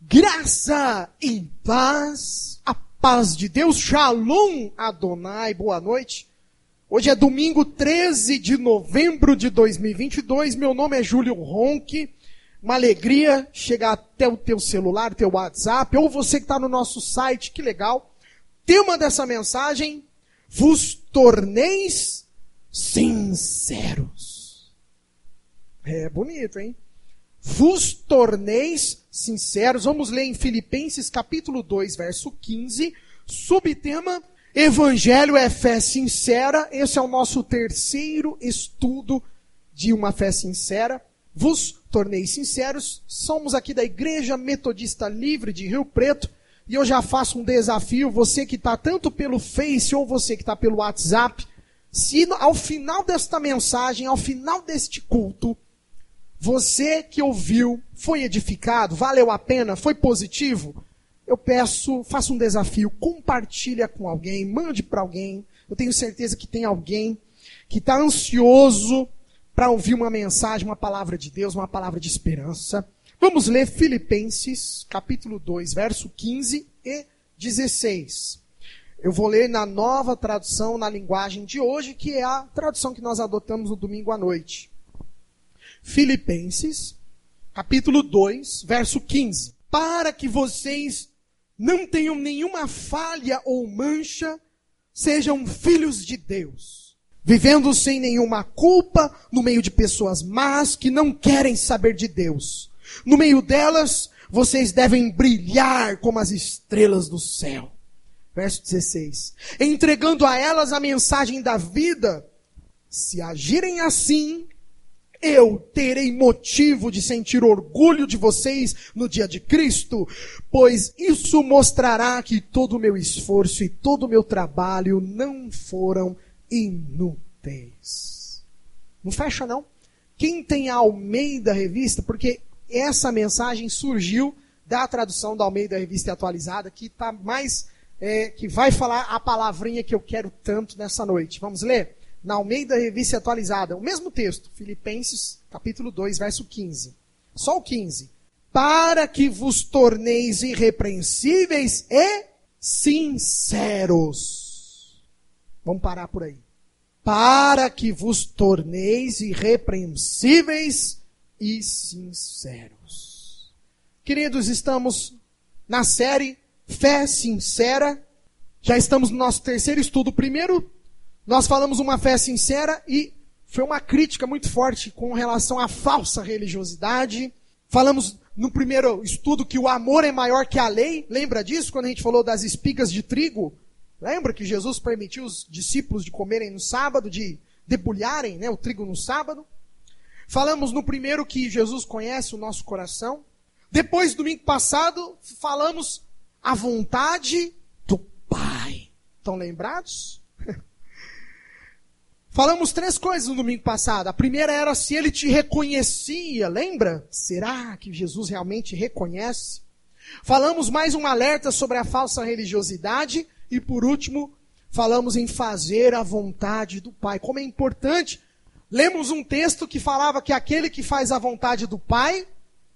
Graça e paz, a paz de Deus, Shalom Adonai, boa noite. Hoje é domingo 13 de novembro de 2022, meu nome é Júlio Ronque, uma alegria chegar até o teu celular, teu WhatsApp, ou você que está no nosso site, que legal. Tema dessa mensagem, vos torneis sinceros. É bonito, hein? Vos torneis sinceros. Vamos ler em Filipenses capítulo 2, verso 15. Subtema, Evangelho é fé sincera. Esse é o nosso terceiro estudo de uma fé sincera. Vos torneis sinceros. Somos aqui da Igreja Metodista Livre de Rio Preto. E eu já faço um desafio. Você que está tanto pelo Face ou você que está pelo WhatsApp. Se ao final desta mensagem, ao final deste culto, você que ouviu, foi edificado, valeu a pena, foi positivo? Eu peço, faça um desafio, compartilha com alguém, mande para alguém. Eu tenho certeza que tem alguém que está ansioso para ouvir uma mensagem, uma palavra de Deus, uma palavra de esperança. Vamos ler Filipenses, capítulo 2, verso 15 e 16. Eu vou ler na nova tradução, na linguagem de hoje, que é a tradução que nós adotamos no domingo à noite. Filipenses, capítulo 2, verso 15. Para que vocês não tenham nenhuma falha ou mancha, sejam filhos de Deus, vivendo sem nenhuma culpa no meio de pessoas más que não querem saber de Deus. No meio delas, vocês devem brilhar como as estrelas do céu. Verso 16. Entregando a elas a mensagem da vida, se agirem assim, eu terei motivo de sentir orgulho de vocês no dia de Cristo, pois isso mostrará que todo o meu esforço e todo o meu trabalho não foram inúteis. Não fecha não? Quem tem a Almeida Revista, porque essa mensagem surgiu da tradução da Almeida Revista Atualizada, que tá mais, que vai falar a palavrinha que eu quero tanto nessa noite. Vamos ler? Na Almeida Revista Atualizada, o mesmo texto, Filipenses, capítulo 2, verso 15. Só o 15. Para que vos torneis irrepreensíveis e sinceros. Vamos parar por aí. Para que vos torneis irrepreensíveis e sinceros. Queridos, estamos na série Fé Sincera. Já estamos no nosso terceiro estudo. Primeiro, nós falamos uma fé sincera e foi uma crítica muito forte com relação à falsa religiosidade. Falamos no primeiro estudo que o amor é maior que a lei. Lembra disso quando a gente falou das espigas de trigo? Lembra que Jesus permitiu os discípulos de comerem no sábado, de debulharem, o trigo no sábado? Falamos no primeiro que Jesus conhece o nosso coração. Depois, domingo passado, falamos a vontade do Pai. Estão lembrados? Falamos três coisas no domingo passado. A primeira era se ele te reconhecia, lembra? Será que Jesus realmente reconhece? Falamos mais um alerta sobre a falsa religiosidade. E por último, falamos em fazer a vontade do Pai. Como é importante. Lemos um texto que falava que aquele que faz a vontade do Pai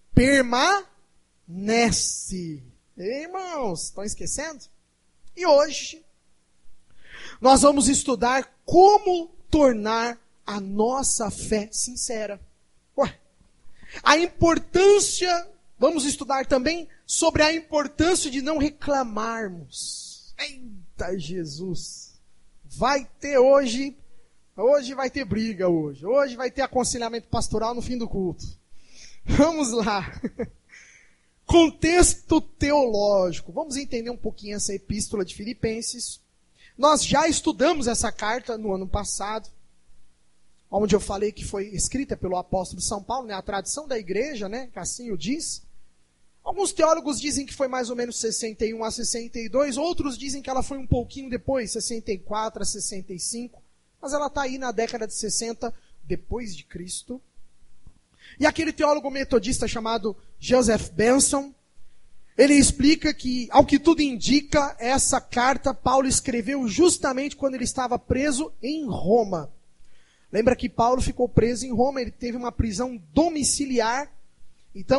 permanece. Irmãos, estão esquecendo? E hoje, nós vamos estudar como tornar a nossa fé sincera. A importância, vamos estudar também sobre a importância de não reclamarmos. Eita Jesus! Vai ter hoje vai ter briga hoje. Hoje vai ter aconselhamento pastoral no fim do culto. Vamos lá. Contexto teológico. Vamos entender um pouquinho essa epístola de Filipenses. Nós já estudamos essa carta no ano passado, onde eu falei que foi escrita pelo apóstolo São Paulo, a tradição da igreja, que assim o diz. Alguns teólogos dizem que foi mais ou menos 61 a 62, outros dizem que ela foi um pouquinho depois, 64 a 65, mas ela está aí na década de 60 depois de Cristo. E aquele teólogo metodista chamado Joseph Benson, ele explica que, ao que tudo indica, essa carta Paulo escreveu justamente quando ele estava preso em Roma. Lembra que Paulo ficou preso em Roma, ele teve uma prisão domiciliar. Então,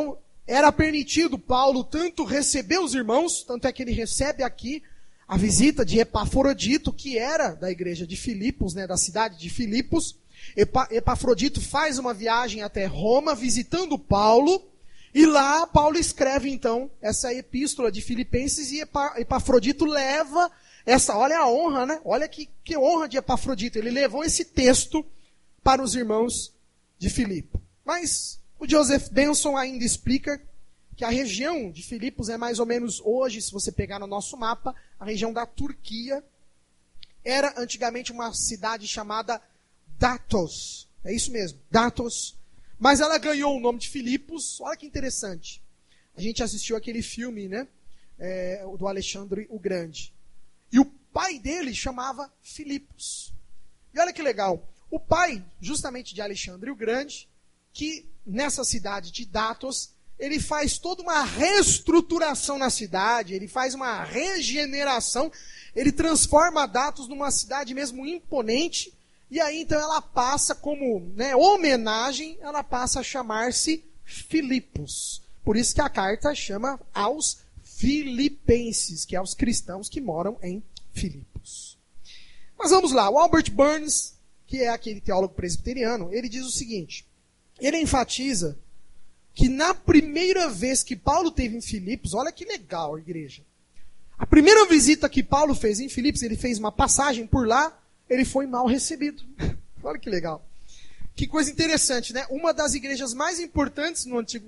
era permitido Paulo tanto receber os irmãos, tanto é que ele recebe aqui a visita de Epafrodito, que era da igreja de Filipos, né, da cidade de Filipos. Epafrodito faz uma viagem até Roma, visitando Paulo, e lá Paulo escreve então essa epístola de Filipenses, e Epafrodito leva essa, olha a honra, né? Olha que honra de Epafrodito, ele levou esse texto para os irmãos de Filipe. Mas o Joseph Benson ainda explica que a região de Filipos é mais ou menos hoje, se você pegar no nosso mapa, a região da Turquia. Era antigamente uma cidade chamada Datos. É isso mesmo, Datos. Mas ela ganhou o nome de Filipos. Olha que interessante. A gente assistiu aquele filme, né? Do Alexandre o Grande. E o pai dele chamava Filipos. E olha que legal. O pai, justamente de Alexandre o Grande, que nessa cidade de Datos, ele faz toda uma reestruturação na cidade, ele faz uma regeneração, ele transforma Datos numa cidade mesmo imponente, e aí então ela passa como, né, homenagem, ela passa a chamar-se Filipos. Por isso que a carta chama aos filipenses, que é os cristãos que moram em Filipos. Mas vamos lá, o Albert Barnes, que é aquele teólogo presbiteriano, ele diz o seguinte, ele enfatiza que na primeira vez que Paulo teve em Filipos, olha que legal, igreja. A primeira visita que Paulo fez em Filipos, ele fez uma passagem por lá, ele foi mal recebido. Olha que legal. Que coisa interessante, né? Uma das igrejas mais importantes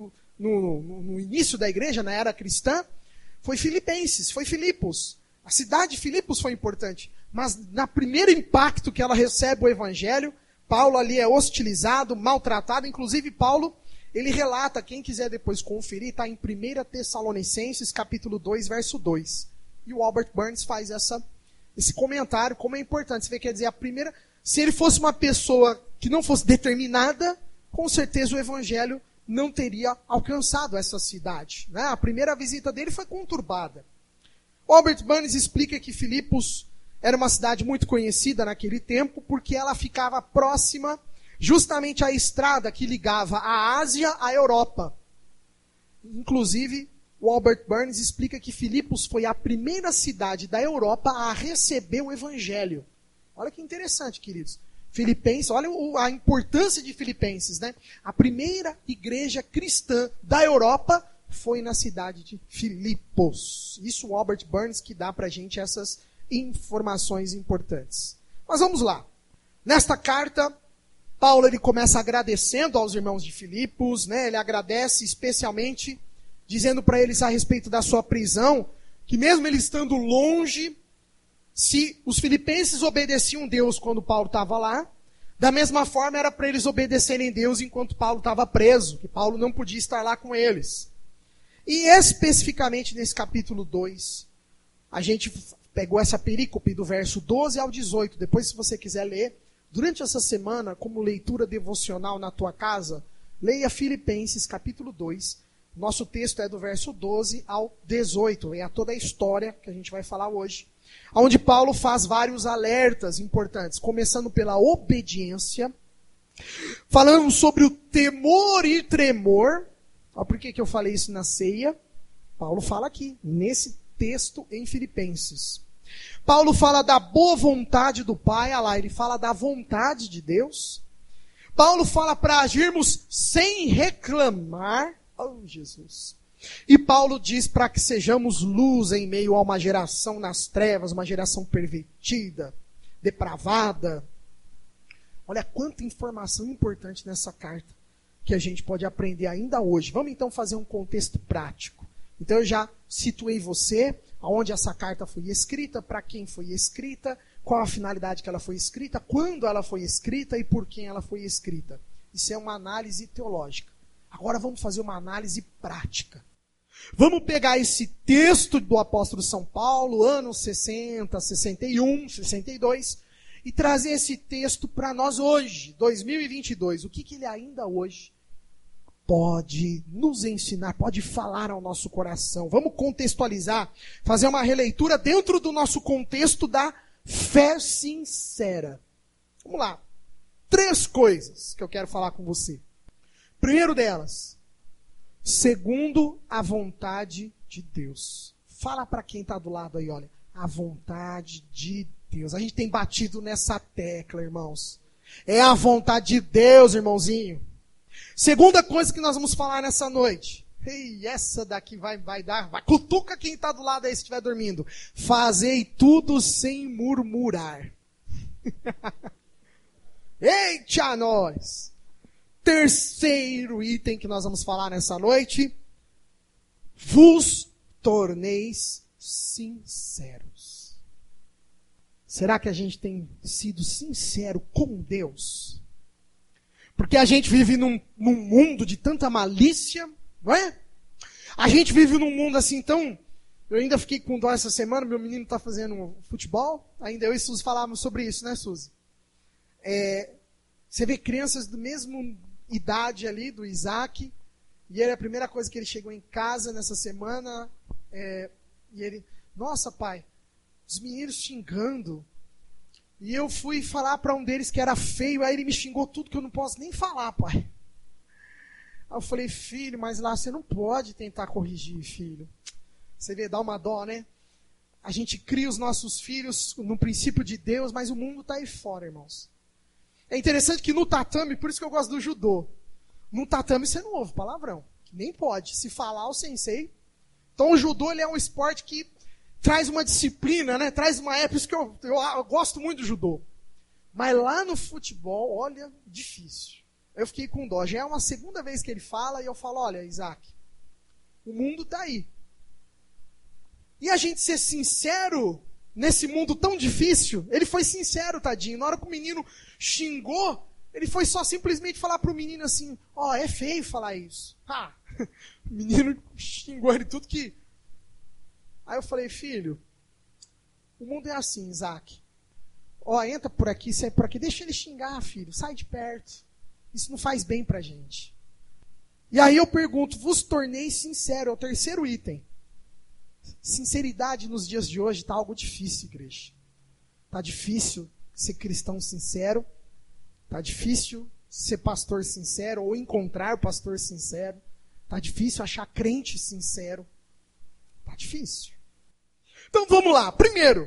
no início da igreja, na era cristã, foi Filipenses, foi Filipos. A cidade de Filipos foi importante. Mas na primeiro impacto que ela recebe o evangelho, Paulo ali é hostilizado, maltratado. Inclusive Paulo, ele relata, quem quiser depois conferir, está em 1 Tessalonicenses, capítulo 2, verso 2. E o Albert Barnes faz esse comentário, como é importante. Você vê, quer dizer, se ele fosse uma pessoa que não fosse determinada, com certeza o evangelho não teria alcançado essa cidade, né? A primeira visita dele foi conturbada. O Albert Barnes explica que Filipos era uma cidade muito conhecida naquele tempo, porque ela ficava próxima justamente à estrada que ligava a Ásia à Europa. Inclusive, o Albert Barnes explica que Filipos foi a primeira cidade da Europa a receber o evangelho. Olha que interessante, queridos. Filipenses, olha a importância de Filipenses, né? A primeira igreja cristã da Europa foi na cidade de Filipos. Isso o Albert Barnes que dá pra gente essas informações importantes. Mas vamos lá. Nesta carta, Paulo ele começa agradecendo aos irmãos de Filipos, né? Ele agradece especialmente dizendo para eles a respeito da sua prisão, que mesmo ele estando longe, se os filipenses obedeciam Deus quando Paulo estava lá, da mesma forma era para eles obedecerem Deus enquanto Paulo estava preso, que Paulo não podia estar lá com eles. E especificamente nesse capítulo 2, a gente pegou essa perícope do verso 12 ao 18. Depois, se você quiser ler, durante essa semana, como leitura devocional na tua casa, leia Filipenses capítulo 2. Nosso texto é do verso 12 ao 18. É toda a história que a gente vai falar hoje. Onde Paulo faz vários alertas importantes, começando pela obediência, falando sobre o temor e tremor. Olha por que eu falei isso na ceia. Paulo fala aqui, nesse texto em Filipenses. Paulo fala da boa vontade do Pai, olha lá, ele fala da vontade de Deus. Paulo fala para agirmos sem reclamar. Oh, Jesus. E Paulo diz para que sejamos luz em meio a uma geração nas trevas, uma geração pervertida, depravada. Olha quanta informação importante nessa carta que a gente pode aprender ainda hoje. Vamos então fazer um contexto prático. Então eu já situei você, aonde essa carta foi escrita, para quem foi escrita, qual a finalidade que ela foi escrita, quando ela foi escrita e por quem ela foi escrita. Isso é uma análise teológica. Agora vamos fazer uma análise prática. Vamos pegar esse texto do apóstolo São Paulo, anos 60, 61, 62, e trazer esse texto para nós hoje, 2022. O que ele ainda hoje pode nos ensinar, pode falar ao nosso coração. Vamos contextualizar, fazer uma releitura dentro do nosso contexto da fé sincera. Vamos lá. 3 coisas que eu quero falar com você. Primeiro delas, segundo a vontade de Deus. Fala para quem está do lado aí, olha, a vontade de Deus. A gente tem batido nessa tecla, irmãos. É a vontade de Deus, irmãozinho. Segunda coisa que nós vamos falar nessa noite. Ei, essa daqui vai cutuca quem está do lado aí se estiver dormindo. Fazei tudo sem murmurar. Eita, nós! Terceiro item que nós vamos falar nessa noite. Vos torneis sinceros. Será que a gente tem sido sincero com Deus? Porque a gente vive num mundo de tanta malícia, não é? A gente vive num mundo assim, então... Eu ainda fiquei com dó essa semana, meu menino está fazendo futebol, ainda eu e Suzy falávamos sobre isso, né, Suzy? Você vê crianças do mesmo idade ali, do Isaac, e a primeira coisa que ele chegou em casa nessa semana, e ele, nossa pai, os meninos xingando, e eu fui falar para um deles que era feio, aí ele me xingou tudo que eu não posso nem falar, pai. Aí eu falei, filho, mas lá você não pode tentar corrigir, filho. Você vê, dá uma dó, né? A gente cria os nossos filhos no princípio de Deus, mas o mundo está aí fora, irmãos. É interessante que no tatame, por isso que eu gosto do judô, no tatame você não ouve palavrão, nem pode. Se falar o sensei. Então o judô ele é um esporte que traz uma disciplina, né? Traz uma época, isso que eu gosto muito do judô. Mas lá no futebol, olha, difícil. Eu fiquei com dó. Já é uma segunda vez que ele fala e eu falo, olha, Isaac, o mundo está aí. E a gente ser sincero nesse mundo tão difícil, ele foi sincero, tadinho. Na hora que o menino xingou, ele foi só simplesmente falar pro menino assim, ó, é feio falar isso. O menino xingou ele tudo que... Aí eu falei, filho, o mundo é assim, Isaac. Ó, entra por aqui, sai por aqui, deixa ele xingar, filho, sai de perto. Isso não faz bem pra gente. E aí eu pergunto, vos tornei sincero, é o terceiro item. Sinceridade nos dias de hoje está algo difícil, igreja. Está difícil ser cristão sincero. Está difícil ser pastor sincero ou encontrar pastor sincero. Está difícil achar crente sincero. Está difícil. Então vamos lá. Primeiro,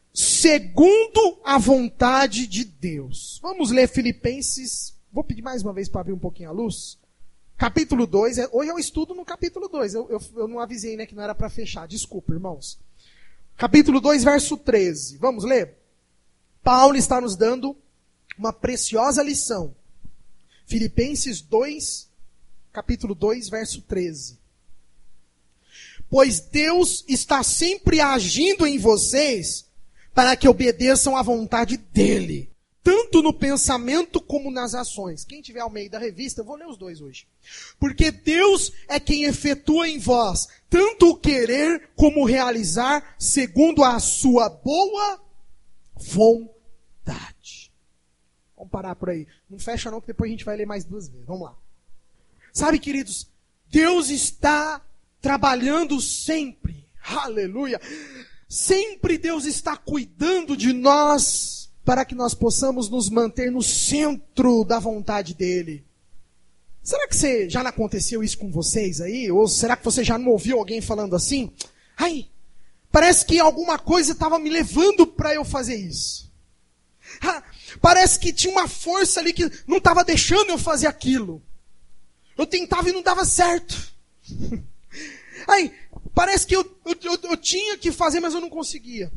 segundo a vontade de Deus. Vamos ler Filipenses. Vou pedir mais uma vez para abrir um pouquinho a luz. Capítulo 2, hoje eu estudo no capítulo 2, eu não avisei, né, que não era para fechar, desculpa, irmãos. Capítulo 2, verso 13, vamos ler? Paulo está nos dando uma preciosa lição. Filipenses 2, capítulo 2, verso 13. Pois Deus está sempre agindo em vocês para que obedeçam à vontade dEle. Tanto no pensamento como nas ações. Quem tiver ao meio da revista, eu vou ler os dois hoje. Porque Deus é quem efetua em vós tanto o querer como o realizar segundo a sua boa vontade. Vamos parar por aí. Não fecha não, que depois a gente vai ler mais duas vezes. Vamos lá. Sabe, queridos, Deus está trabalhando sempre. Aleluia. Sempre Deus está cuidando de nós, para que nós possamos nos manter no centro da vontade dEle. Será que já não aconteceu isso com vocês aí? Ou será que você já não ouviu alguém falando assim? Ai, parece que alguma coisa estava me levando para eu fazer isso. Parece que tinha uma força ali que não estava deixando eu fazer aquilo. Eu tentava e não dava certo. Ai, parece que eu tinha que fazer, mas eu não conseguia.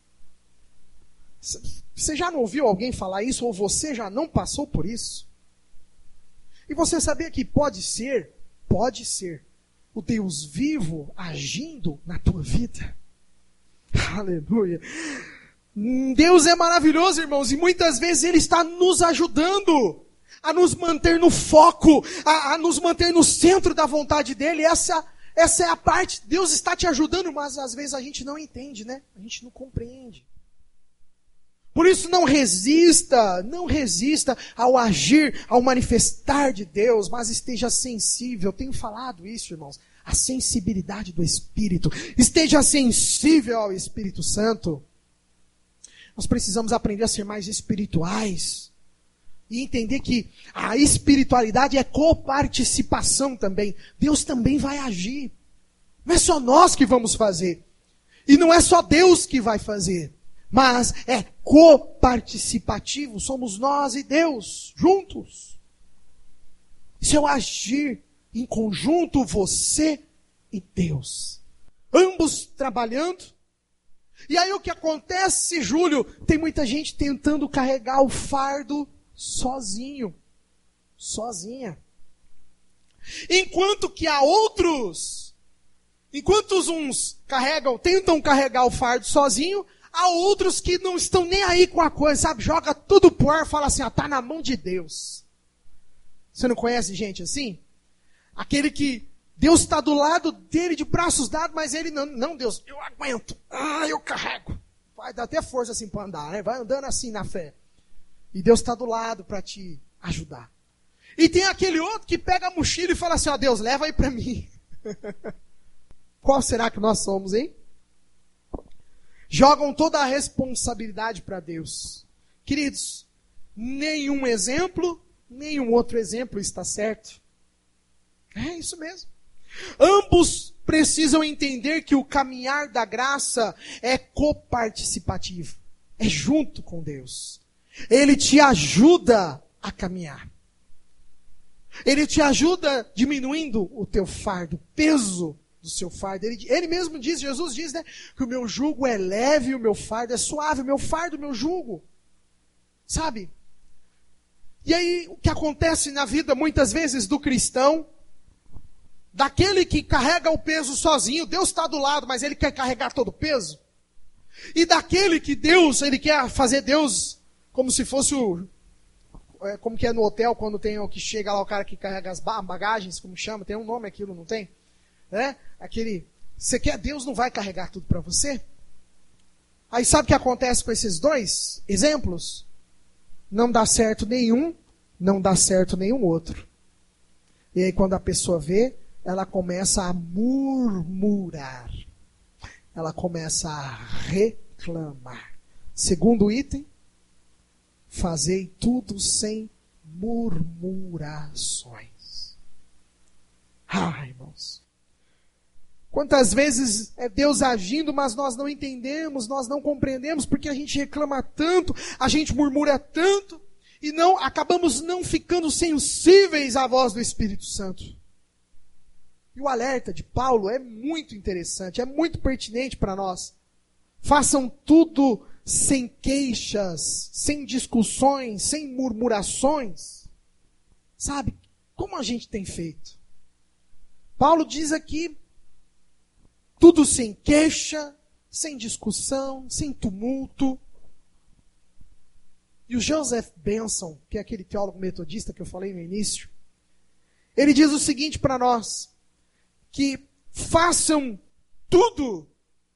Você já não ouviu alguém falar isso? Ou você já não passou por isso? E você sabia que pode ser o Deus vivo agindo na tua vida? Aleluia! Deus é maravilhoso, irmãos, e muitas vezes Ele está nos ajudando a nos manter no foco, a nos manter no centro da vontade dEle. Essa é a parte, Deus está te ajudando, mas às vezes a gente não entende, né? A gente não compreende. Por isso não resista ao agir, ao manifestar de Deus, mas esteja sensível. Eu tenho falado isso, irmãos, a sensibilidade do Espírito. Esteja sensível ao Espírito Santo. Nós precisamos aprender a ser mais espirituais. E entender que a espiritualidade é coparticipação também. Deus também vai agir. Não é só nós que vamos fazer. E não é só Deus que vai fazer. Mas é coparticipativo. Somos nós e Deus juntos. Isso é o agir em conjunto, você e Deus. Ambos trabalhando. E aí o que acontece, Júlio? Tem muita gente tentando carregar o fardo sozinho. Sozinha. Enquanto que há outros, enquanto uns tentam carregar o fardo sozinho, há outros que não estão nem aí com a coisa, sabe? Joga tudo pro ar e fala assim, tá na mão de Deus. Você não conhece gente assim? Aquele que Deus está do lado dele de braços dados, mas ele não, Deus, eu aguento. Eu carrego. Vai dar até força assim para andar, né? Vai andando assim na fé. E Deus está do lado para te ajudar. E tem aquele outro que pega a mochila e fala assim, Deus, leva aí para mim. Qual será que nós somos, hein? Jogam toda a responsabilidade para Deus. Queridos, nenhum exemplo, nenhum outro exemplo está certo. É isso mesmo. Ambos precisam entender que o caminhar da graça é coparticipativo. É junto com Deus. Ele te ajuda a caminhar. Ele te ajuda diminuindo o teu fardo, o peso do seu fardo. Ele mesmo diz, Jesus diz, né, que o meu jugo é leve e o meu fardo é suave. O meu fardo, o meu jugo. Sabe? E aí, o que acontece na vida, muitas vezes, do cristão, daquele que carrega o peso sozinho, Deus está do lado, mas ele quer carregar todo o peso. E daquele que ele quer fazer Deus como se fosse como que é no hotel, quando tem o que chega lá, o cara que carrega as bagagens, como chama, tem um nome aquilo, não tem? Você quer, Deus não vai carregar tudo para você? Aí sabe o que acontece com esses dois exemplos? Não dá certo nenhum, não dá certo nenhum outro. E aí quando a pessoa vê, ela começa a murmurar. Ela começa a reclamar. Segundo item, fazei tudo sem murmurações. Irmãos. Quantas vezes é Deus agindo, mas nós não entendemos, nós não compreendemos, porque a gente reclama tanto, a gente murmura tanto, e acabamos não ficando sensíveis à voz do Espírito Santo. E o alerta de Paulo é muito interessante, é muito pertinente para nós. Façam tudo sem queixas, sem discussões, sem murmurações. Sabe, como a gente tem feito? Paulo diz aqui, tudo sem queixa, sem discussão, sem tumulto. E o Joseph Benson, que é aquele teólogo metodista que eu falei no início, ele diz o seguinte para nós, que façam tudo.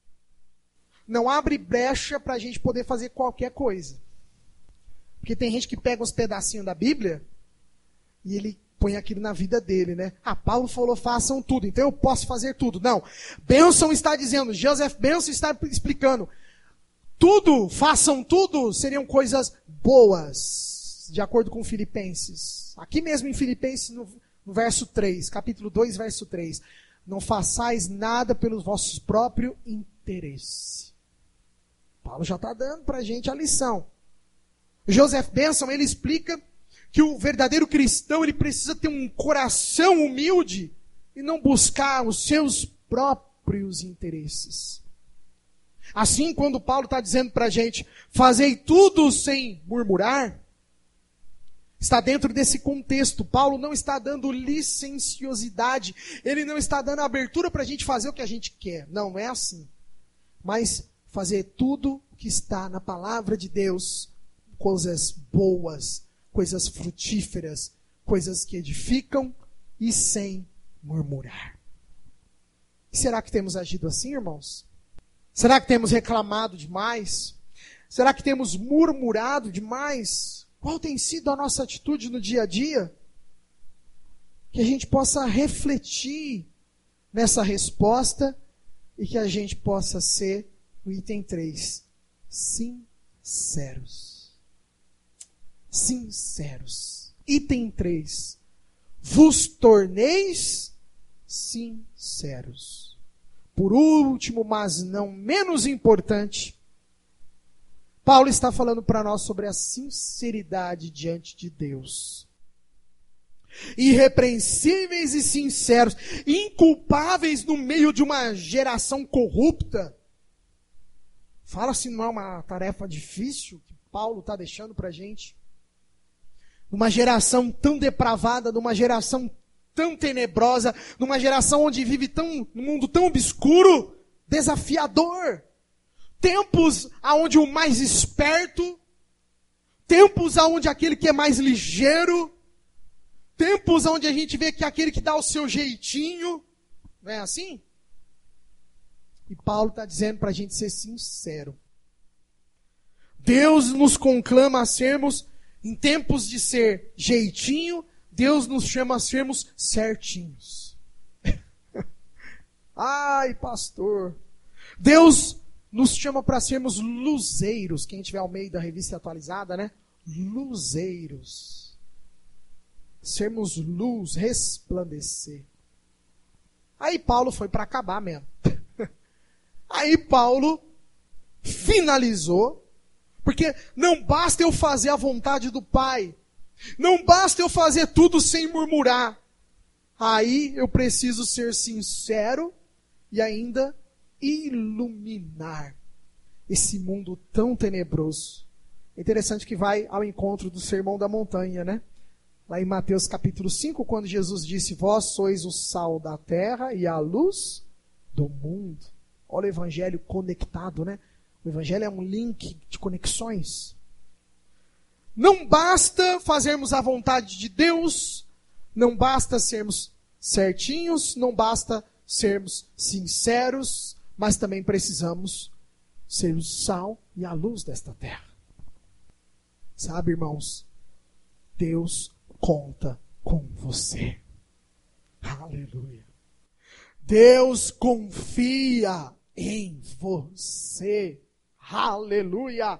Não abre brecha para a gente poder fazer qualquer coisa. Porque tem gente que pega uns pedacinhos da Bíblia e ele põe aquilo na vida dele, né? Paulo falou, façam tudo, então eu posso fazer tudo. Não. Benson está dizendo, Joseph Benson está explicando, tudo, façam tudo, seriam coisas boas, de acordo com Filipenses. Aqui mesmo em Filipenses, no verso 3, capítulo 2, verso 3. Não façais nada pelo vosso próprio interesse. Paulo já está dando para a gente a lição. Joseph Benson, ele explica que o verdadeiro cristão, ele precisa ter um coração humilde e não buscar os seus próprios interesses. Assim, quando Paulo está dizendo para a gente, fazei tudo sem murmurar, está dentro desse contexto. Paulo não está dando licenciosidade, ele não está dando abertura para a gente fazer o que a gente quer. Não é assim. Mas fazer tudo o que está na palavra de Deus, coisas boas, coisas frutíferas, coisas que edificam e sem murmurar. Será que temos agido assim, irmãos? Será que temos reclamado demais? Será que temos murmurado demais? Qual tem sido a nossa atitude no dia a dia? Que a gente possa refletir nessa resposta e que a gente possa ser, no item 3, sinceros. sinceros. Item 3. Vos torneis sinceros. Por último, mas não menos importante, Paulo está falando para nós sobre a sinceridade diante de Deus. Irrepreensíveis e sinceros, inculpáveis no meio de uma geração corrupta. Fala se não é uma tarefa difícil que Paulo está deixando para a gente. Numa geração tão depravada, numa geração tão tenebrosa, numa geração onde vive num mundo tão obscuro, desafiador. Tempos onde o mais esperto, tempos onde aquele que é mais ligeiro, tempos onde a gente vê que aquele que dá o seu jeitinho, não é assim? E Paulo está dizendo para a gente ser sincero. Deus nos conclama a sermos, em tempos de ser jeitinho, Deus nos chama a sermos certinhos. Ai, pastor. Deus nos chama para sermos luzeiros. Quem tiver ao meio da revista atualizada, né? Luzeiros. Sermos luz, resplandecer. Aí Paulo foi para acabar mesmo. Aí Paulo finalizou, porque não basta eu fazer a vontade do Pai, não basta eu fazer tudo sem murmurar. Aí eu preciso ser sincero e ainda iluminar esse mundo tão tenebroso. É interessante que vai ao encontro do Sermão da Montanha, né? Lá em Mateus capítulo 5, quando Jesus disse, vós sois o sal da terra e a luz do mundo. Olha o evangelho conectado, né? O evangelho é um link de conexões. Não basta fazermos a vontade de Deus, não basta sermos certinhos, não basta sermos sinceros, mas também precisamos ser o sal e a luz desta terra. Sabe, irmãos, Deus conta com você. Aleluia. Deus confia em você. Aleluia.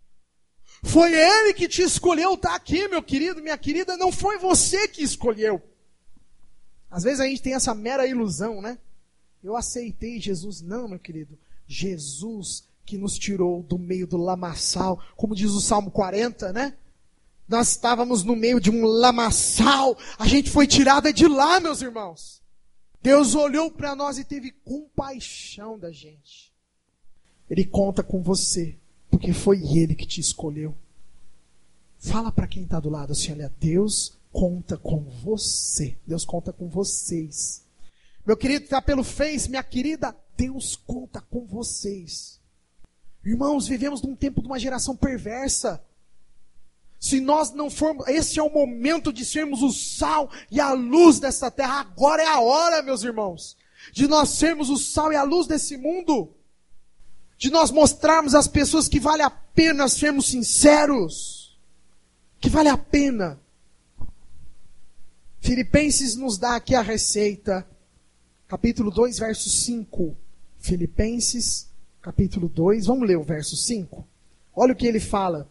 Foi Ele que te escolheu estar aqui, meu querido, minha querida. Não foi você que escolheu. Às vezes a gente tem essa mera ilusão, né? Eu aceitei Jesus. Não, meu querido. Jesus que nos tirou do meio do lamaçal. Como diz o Salmo 40, né? Nós estávamos no meio de um lamaçal. A gente foi tirado de lá, meus irmãos. Deus olhou para nós e teve compaixão da gente. Ele conta com você, porque foi Ele que te escolheu. Fala para quem está do lado assim, olha, Deus conta com você. Deus conta com vocês. Meu querido que está pelo Face, minha querida, Deus conta com vocês. Irmãos, vivemos num tempo de uma geração perversa. Se nós não formos, esse é o momento de sermos o sal e a luz dessa terra. Agora é a hora, meus irmãos, de nós sermos o sal e a luz desse mundo. De nós mostrarmos às pessoas que vale a pena sermos sinceros. Que vale a pena. Filipenses nos dá aqui a receita. Capítulo 2, verso 5. Filipenses, capítulo 2. Vamos ler o verso 5. Olha o que ele fala.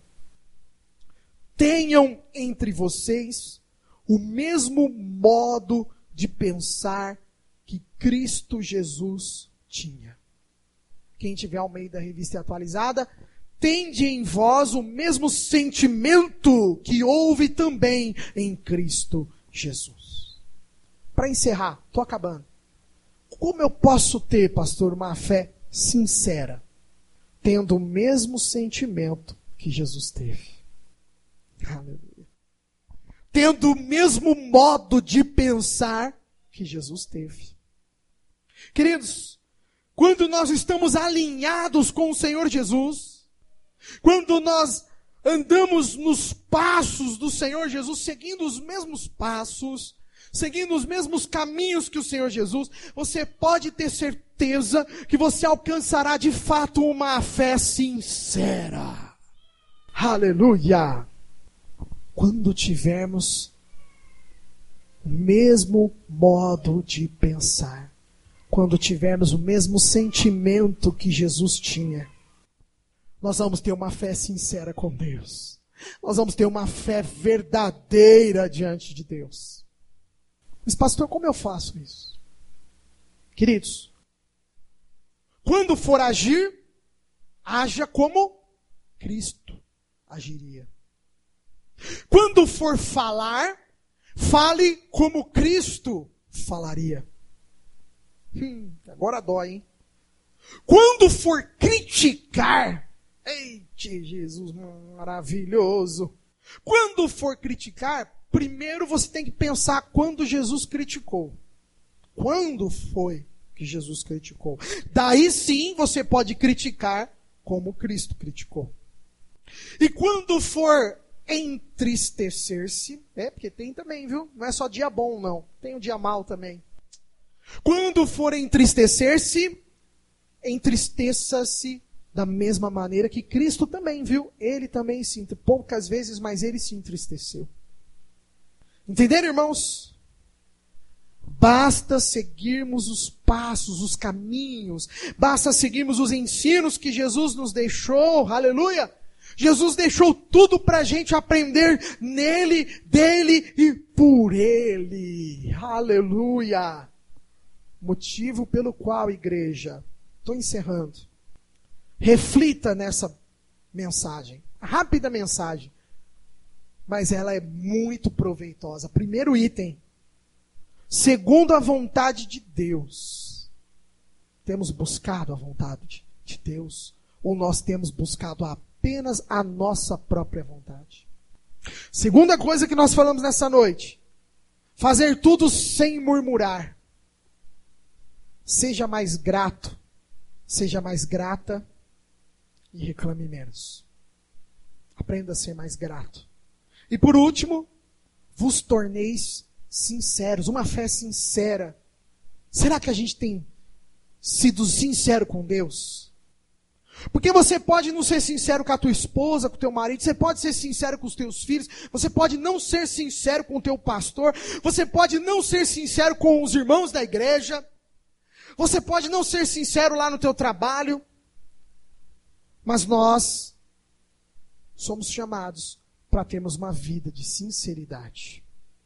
Tenham entre vocês o mesmo modo de pensar que Cristo Jesus tinha. Quem tiver ao meio da revista atualizada, tende em vós o mesmo sentimento que houve também em Cristo Jesus. Para encerrar, estou acabando. Como eu posso ter, pastor, uma fé sincera, tendo o mesmo sentimento que Jesus teve? Aleluia. Tendo o mesmo modo de pensar que Jesus teve. Queridos, quando nós estamos alinhados com o Senhor Jesus, quando nós andamos nos passos do Senhor Jesus, seguindo os mesmos passos, seguindo os mesmos caminhos que o Senhor Jesus, você pode ter certeza que você alcançará de fato uma fé sincera. Aleluia! Quando tivermos o mesmo modo de pensar, quando tivermos o mesmo sentimento que Jesus tinha, nós vamos ter uma fé sincera com Deus. nós vamos ter uma fé verdadeira diante de Deus. Mas pastor, como eu faço isso? Queridos, quando for agir, haja como Cristo agiria. Quando for falar, fale como Cristo falaria. Agora dói, hein? Quando for criticar, eita, Jesus maravilhoso. Quando for criticar, primeiro você tem que pensar quando Jesus criticou. Quando foi que Jesus criticou? Daí sim você pode criticar como Cristo criticou. E quando for entristecer-se, porque tem também, viu? Não é só dia bom, não. Tem um dia mal também. Quando for entristecer-se, entristeça-se da mesma maneira que Cristo também, viu? Ele também poucas vezes, mas ele se entristeceu. Entenderam, irmãos? Basta seguirmos os passos, os caminhos, basta seguirmos os ensinos que Jesus nos deixou, aleluia! Jesus deixou tudo para a gente aprender nele, dele e por ele, aleluia! Motivo pelo qual, igreja, estou encerrando, reflita nessa mensagem, rápida mensagem, mas ela é muito proveitosa. Primeiro item, segundo a vontade de Deus, temos buscado a vontade de Deus, ou nós temos buscado apenas a nossa própria vontade? Segunda coisa que nós falamos nessa noite, fazer tudo sem murmurar. Seja mais grato, seja mais grata e reclame menos. Aprenda a ser mais grato. E por último, vos torneis sinceros, uma fé sincera. Será que a gente tem sido sincero com Deus? Porque você pode não ser sincero com a tua esposa, com o teu marido, você pode ser sincero com os teus filhos, você pode não ser sincero com o teu pastor, você pode não ser sincero com os irmãos da igreja, você pode não ser sincero lá no teu trabalho, mas nós somos chamados para termos uma vida de sinceridade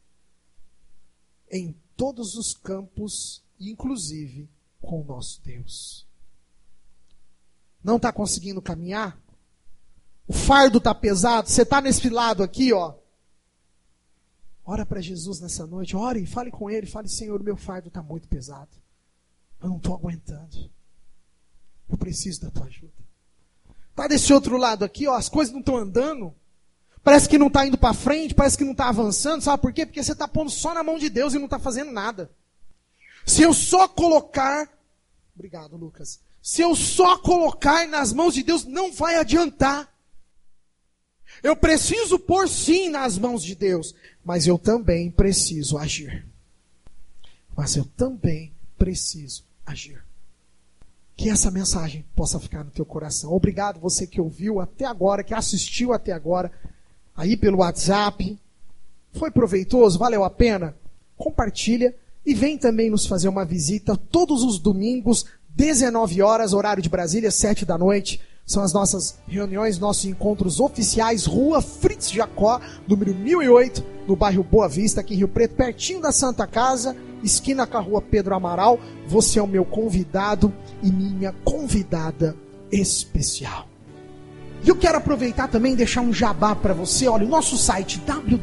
em todos os campos, inclusive com o nosso Deus. Não está conseguindo caminhar? O fardo está pesado? Você está nesse lado aqui, ó. Ora para Jesus nessa noite, ore, fale com Ele, fale, Senhor, meu fardo está muito pesado. Eu não estou aguentando. Eu preciso da tua ajuda. Está desse outro lado aqui, ó, as coisas não estão andando. Parece que não está indo para frente, parece que não está avançando. Sabe por quê? Porque você está pondo só na mão de Deus e não está fazendo nada. Se eu só colocar... Obrigado, Lucas. Se eu só colocar nas mãos de Deus, não vai adiantar. Eu preciso pôr sim nas mãos de Deus, mas eu também preciso agir. Mas eu também preciso agir. Que essa mensagem possa ficar no teu coração. Obrigado você que ouviu até agora, que assistiu até agora, aí pelo WhatsApp. Foi proveitoso? Valeu a pena? Compartilha e vem também nos fazer uma visita todos os domingos, 19 horas, horário de Brasília, 7 da noite. São as nossas reuniões, nossos encontros oficiais, Rua Fritz Jacó, número 1008, no bairro Boa Vista, aqui em Rio Preto, pertinho da Santa Casa, esquina com a Rua Pedro Amaral. Você é o meu convidado e minha convidada especial. E eu quero aproveitar também e deixar um jabá para você. Olha, o nosso site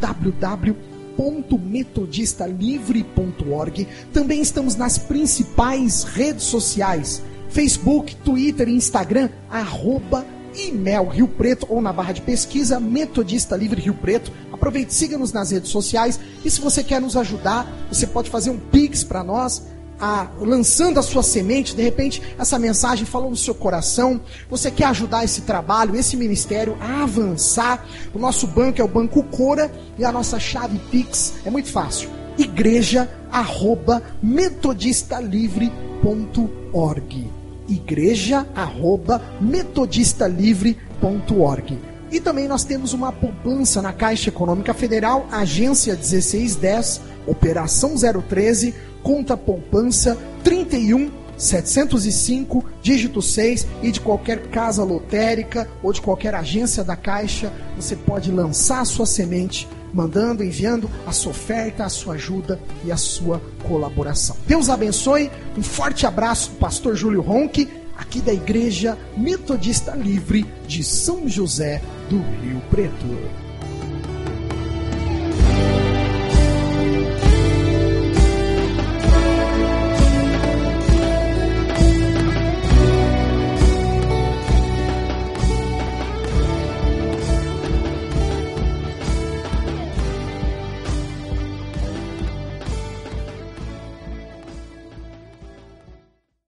www.metodistalivre.org. Também estamos nas principais redes sociais: Facebook, Twitter e Instagram, @IMEL Rio Preto, ou na barra de pesquisa Metodista Livre Rio Preto. Aproveite, siga-nos nas redes sociais. E se você quer nos ajudar, você pode fazer um Pix para nós, lançando a sua semente. De repente essa mensagem falou no seu coração, você quer ajudar esse trabalho, esse ministério a avançar. O nosso banco é o Banco Cora e a nossa chave Pix é muito fácil: igreja@metodistalivre.org. igreja@metodistalivre.org. E também nós temos uma poupança na Caixa Econômica Federal, agência 1610, operação 013, conta poupança 31705, dígito 6, e de qualquer casa lotérica ou de qualquer agência da Caixa, você pode lançar a sua semente, mandando, enviando a sua oferta, a sua ajuda e a sua colaboração. Deus abençoe, um forte abraço do pastor Júlio Ronque, aqui da Igreja Metodista Livre de São José do Rio Preto.